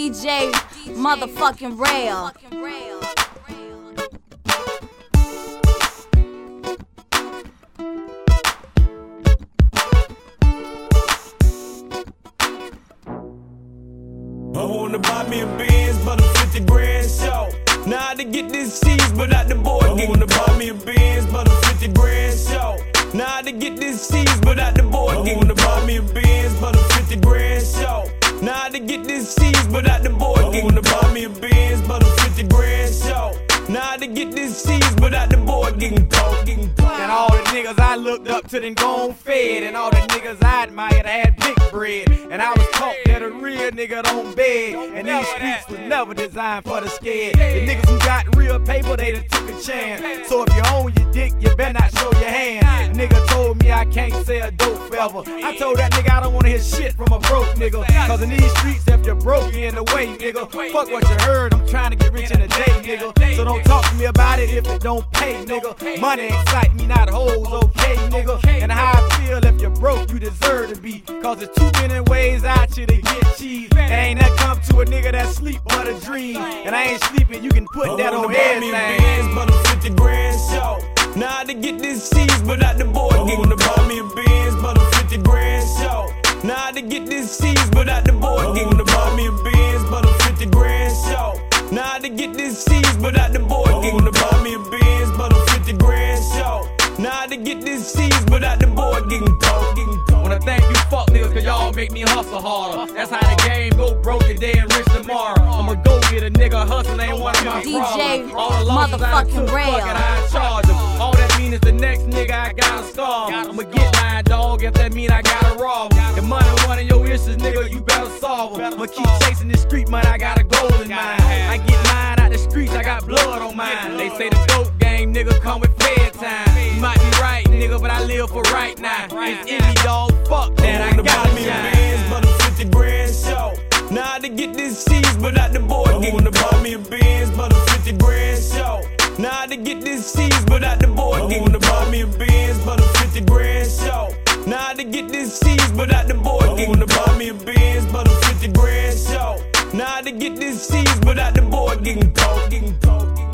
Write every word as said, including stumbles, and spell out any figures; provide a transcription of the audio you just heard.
D J motherfucking Rail. I wanna buy me a Benz, but a fifty grand show. Now to get this cheese, but out the board. I wanna buy me a Benz, but a fifty grand show. Now to get this cheese, but out the board. I wanna buy me a Benz, but a fifty grand show. Now to get this cheese, but out the board. I wanna buy me a Benz, but a fifty grand show. Now to get this cheese, but out the board. Getting cold, getting cold. And all the niggas I looked up to then gone fed. And all the niggas I admired had big bread. And I was taught that a real nigga don't beg. And these streets was never designed for the scared. The niggas who got real paper, they done took a chance. So if you own your dick, you better not show your hand. Nigga told me I can't sell dope forever. I told that nigga I don't wanna hear shit from a broke nigga. Cause in these streets, if you're broke, you in the way, nigga. Fuck what you heard, I'm trying to get rich in a day, nigga. So don't talk to me about it if it don't pay, nigga. Money excite me, not hoes, okay, nigga. And how I feel if you're broke, you deserve to be. Cause there's too many ways out here to get cheese. And ain't that come to a nigga that sleep but a dream. And I ain't sleeping, you can put that on everything. Benz, but a fifty grand show. Now to get this cheese, but out the board. I wanna buy me a Benz, but a fifty grand show. Now to get this cheese, but out the board. I wanna buy me a Benz, but a fifty grand show. Now to get this cheese, but out the board. I wanna buy me a Benz, but a fifty grand show. Now to get this cheese, but out the board. Getting cold, getting cold. Wanna thank you fuck niggas cause y'all make me hustle harder. That's how the game go broke today and rich tomorrow. I'ma go get a nigga hustle ain't one of my D J problems. All the losses I took, motherfucking Rail. fuck it, I charge them. All that mean is the next nigga I gotta starve. I'ma get mine, dog, if that mean I gotta rob. If money one of your issues, nigga, you better solve them. I'ma keep chasing this street money, I got a goal in mind. I get mine out the streets, I got blood on mine. They say the dope game, nigga, come with fair time. You might be right, nigga, but I live for right now. It's in me, dog, fuck that, I got me a Benz, but a fifty grand show. Now to get this cheese, but out the board. I wanna buy me a Benz, but a fifty grand show. Now to get this cheese, but out the board. I wanna buy me a Benz, but a fifty grand show. Now to get this cheese, but out the board. I wanna buy me a Benz, but a fifty grand show. Now to get this cheese, but out the board. Getting cold, getting cold.